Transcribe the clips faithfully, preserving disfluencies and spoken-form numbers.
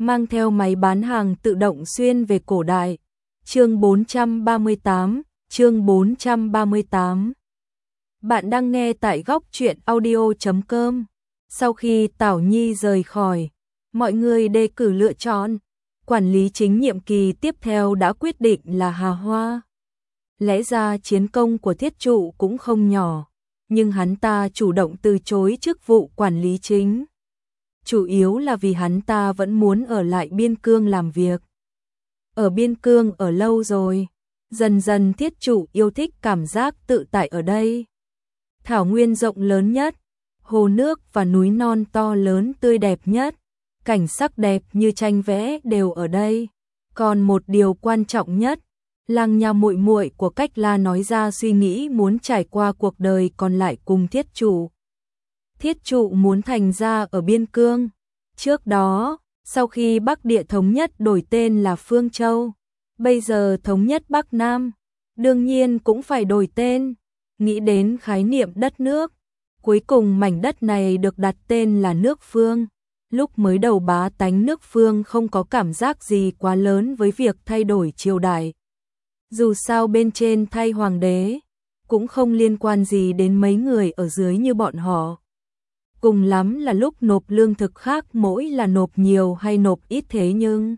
mang theo máy bán hàng tự động xuyên về cổ đại. Chương bốn trăm ba mươi tám, chương bốn trăm ba mươi tám. Bạn đang nghe tại góc truyện audio chấm com. Sau khi Tảo Nhi rời khỏi, mọi người đề cử lựa chọn. Quản lý chính nhiệm kỳ tiếp theo đã quyết định là Hà Hoa. Lẽ ra chiến công của Thiết Trụ cũng không nhỏ, nhưng hắn ta chủ động từ chối chức vụ quản lý chính. Chủ yếu là vì hắn ta vẫn muốn ở lại Biên Cương làm việc. Ở Biên Cương ở lâu rồi, dần dần Thiết Trụ yêu thích cảm giác tự tại ở đây. Thảo nguyên rộng lớn nhất, hồ nước và núi non to lớn tươi đẹp nhất, cảnh sắc đẹp như tranh vẽ đều ở đây. Còn một điều quan trọng nhất, Lăng Nha muội muội của Cách La nói ra suy nghĩ muốn trải qua cuộc đời còn lại cùng Thiết Trụ. Thiết Trụ muốn thành ra ở Biên Cương. Trước đó, sau khi Bắc Địa thống nhất đổi tên là Phương Châu, bây giờ thống nhất Bắc Nam, đương nhiên cũng phải đổi tên. Nghĩ đến khái niệm đất nước, cuối cùng mảnh đất này được đặt tên là nước Phương. Lúc mới đầu bá tánh nước Phương không có cảm giác gì quá lớn với việc thay đổi triều đại. Dù sao bên trên thay hoàng đế, cũng không liên quan gì đến mấy người ở dưới như bọn họ. Cùng lắm là lúc nộp lương thực khác mỗi là nộp nhiều hay nộp ít thế nhưng.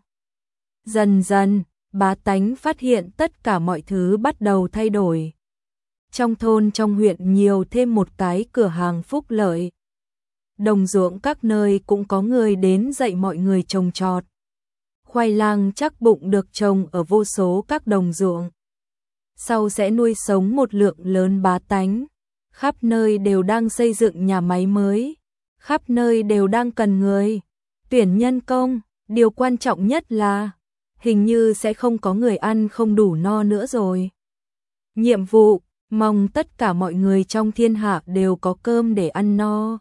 Dần dần, bá tánh phát hiện tất cả mọi thứ bắt đầu thay đổi. Trong thôn trong huyện nhiều thêm một cái cửa hàng phúc lợi. Đồng ruộng các nơi cũng có người đến dạy mọi người trồng trọt. Khoai lang chắc bụng được trồng ở vô số các đồng ruộng. Sau sẽ nuôi sống một lượng lớn bá tánh. Khắp nơi đều đang xây dựng nhà máy mới. Khắp nơi đều đang cần người. Tuyển nhân công, điều quan trọng nhất là hình như sẽ không có người ăn không đủ no nữa rồi. Nhiệm vụ, mong tất cả mọi người trong thiên hạ đều có cơm để ăn no.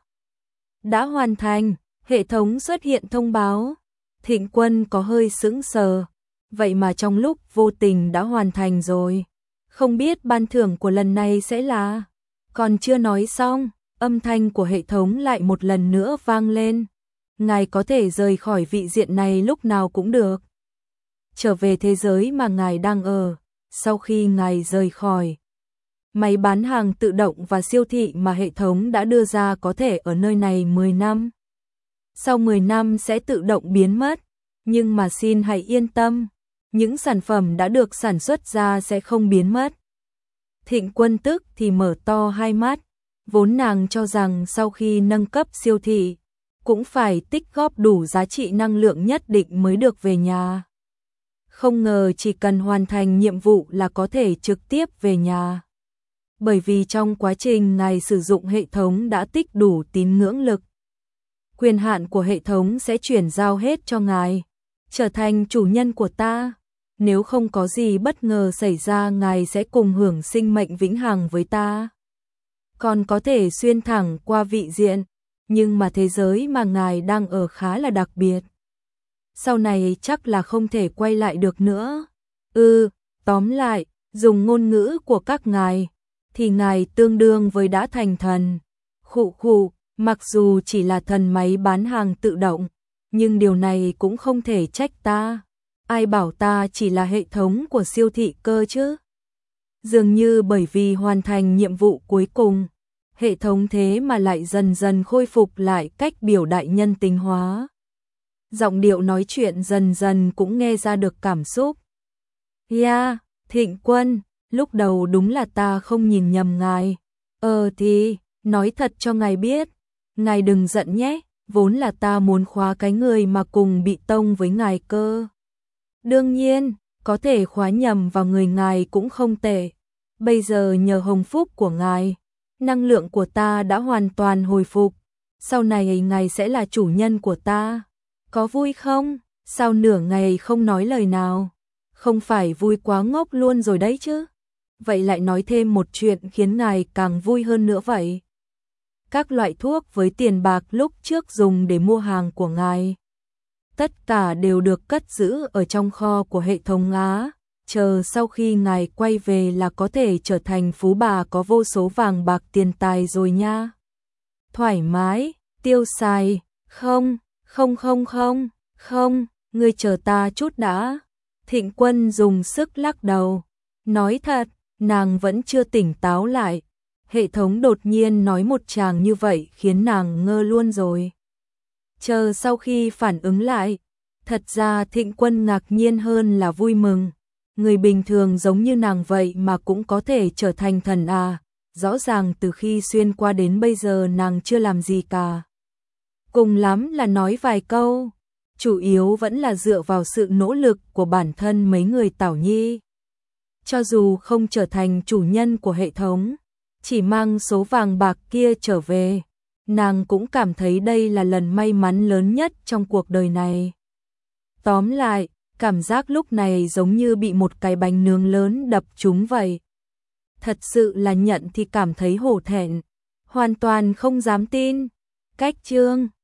Đã hoàn thành, hệ thống xuất hiện thông báo. Thịnh Quân có hơi sững sờ, vậy mà trong lúc vô tình đã hoàn thành rồi. Không biết ban thưởng của lần này sẽ là. Còn chưa nói xong, âm thanh của hệ thống lại một lần nữa vang lên. Ngài có thể rời khỏi vị diện này lúc nào cũng được. Trở về thế giới mà ngài đang ở. Sau khi ngài rời khỏi, máy bán hàng tự động và siêu thị mà hệ thống đã đưa ra có thể ở nơi này mười năm. Sau mười năm sẽ tự động biến mất, nhưng mà xin hãy yên tâm, những sản phẩm đã được sản xuất ra sẽ không biến mất. Thịnh Quân tức thì mở to hai mắt, vốn nàng cho rằng sau khi nâng cấp siêu thị, cũng phải tích góp đủ giá trị năng lượng nhất định mới được về nhà. Không ngờ chỉ cần hoàn thành nhiệm vụ là có thể trực tiếp về nhà. Bởi vì trong quá trình ngài sử dụng hệ thống đã tích đủ tín ngưỡng lực. Quyền hạn của hệ thống sẽ chuyển giao hết cho ngài, trở thành chủ nhân của ta. Nếu không có gì bất ngờ xảy ra ngài sẽ cùng hưởng sinh mệnh vĩnh hằng với ta. Còn có thể xuyên thẳng qua vị diện, nhưng mà thế giới mà ngài đang ở khá là đặc biệt. Sau này chắc là không thể quay lại được nữa. Ừ, tóm lại, dùng ngôn ngữ của các ngài, thì ngài tương đương với đã thành thần. Khụ khụ, mặc dù chỉ là thần máy bán hàng tự động, nhưng điều này cũng không thể trách ta. Ai bảo ta chỉ là hệ thống của siêu thị cơ chứ? Dường như bởi vì hoàn thành nhiệm vụ cuối cùng, hệ thống thế mà lại dần dần khôi phục lại cách biểu đại nhân tính hóa. Giọng điệu nói chuyện dần dần cũng nghe ra được cảm xúc. Yeah, Thịnh Quân, lúc đầu đúng là ta không nhìn nhầm ngài. Ờ thì, nói thật cho ngài biết, ngài đừng giận nhé, vốn là ta muốn khóa cái người mà cùng bị tông với ngài cơ. Đương nhiên, có thể khóa nhầm vào người ngài cũng không tệ. Bây giờ nhờ hồng phúc của ngài, năng lượng của ta đã hoàn toàn hồi phục. Sau này ngài sẽ là chủ nhân của ta. Có vui không? Sao nửa ngày không nói lời nào? Không phải vui quá ngốc luôn rồi đấy chứ? Vậy lại nói thêm một chuyện khiến ngài càng vui hơn nữa vậy. Các loại thuốc với tiền bạc lúc trước dùng để mua hàng của ngài, tất cả đều được cất giữ ở trong kho của hệ thống Á. Chờ sau khi ngài quay về là có thể trở thành phú bà có vô số vàng bạc tiền tài rồi nha. Thoải mái, tiêu xài, không, không không không, Không, ngươi chờ ta chút đã. Thịnh Quân dùng sức lắc đầu. Nói thật, nàng vẫn chưa tỉnh táo lại. Hệ thống đột nhiên nói một tràng như vậy khiến nàng ngơ luôn rồi. Chờ sau khi phản ứng lại, thật ra Thịnh Quân ngạc nhiên hơn là vui mừng. Người bình thường giống như nàng vậy mà cũng có thể trở thành thần à. Rõ ràng từ khi xuyên qua đến bây giờ nàng chưa làm gì cả. Cùng lắm là nói vài câu. Chủ yếu vẫn là dựa vào sự nỗ lực của bản thân mấy người Tảo Nhi. Cho dù không trở thành chủ nhân của hệ thống, chỉ mang số vàng bạc kia trở về, nàng cũng cảm thấy đây là lần may mắn lớn nhất trong cuộc đời này. Tóm lại, cảm giác lúc này giống như bị một cái bánh nướng lớn đập trúng vậy. Thật sự là nhận thì cảm thấy hổ thẹn, hoàn toàn không dám tin. Cách chương